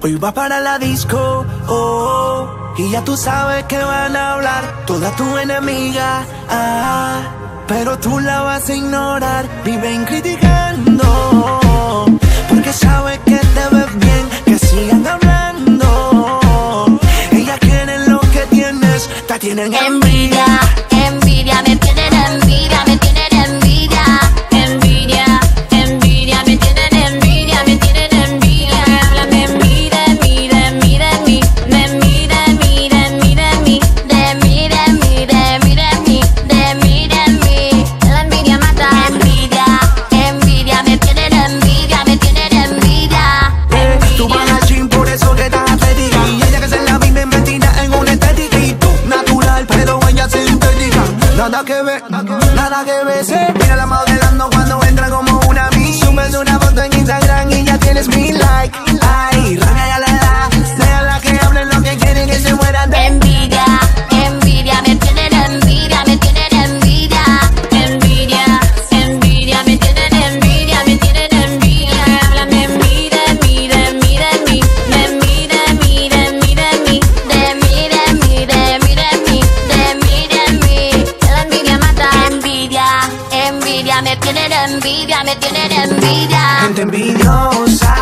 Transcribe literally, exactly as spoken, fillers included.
Hoy va para la disco, oh, y ya tú sabes que van a hablar toda tu enemiga, ah, pero tú la vas a ignorar. Viven criticando, porque sabe que te ves bien, que sigan hablando. Ellas quieren lo que tienes, te tienen envidia. Envidia, me tienen envidia, me tienen envidia. Envidia, envidia, me tienen envidia, me tienen envidia. Hablan de mí, de mí, de mí, de mí, de mí, de mí, de mí, de mí, de mí, de mí, de mí, de mí, de mí, de mí. La envidia mata. Envidia, envidia, me tienen envidia, me tienen envidia. Eh, tú vas al gym, por eso que estás atlética. Y ella que se la vive metida en una estética. Y tú, natural, pero ella sintética. Nada que ver, nada que ver, sí. Mira la modelando cuando entra como una miss. Subes una foto en Instagram y ya tienes mil likes. Ay, rana ya la da, déjala que hablen lo que quieren, que se mueran de envidia. Envidia, me tienen envidia, me tienen envidia. Envidia, envidia, me tienen envidia, me tienen envidia. Hablan de mí, de mí, de mí, de mí, de mí, de mí, de mí, de mí, de mí, de mí, de mí, de mí, de mí, de mí. La envidia mata. Envidia, envidia, me tienen envidia, me tienen envidia. gente envidiosa.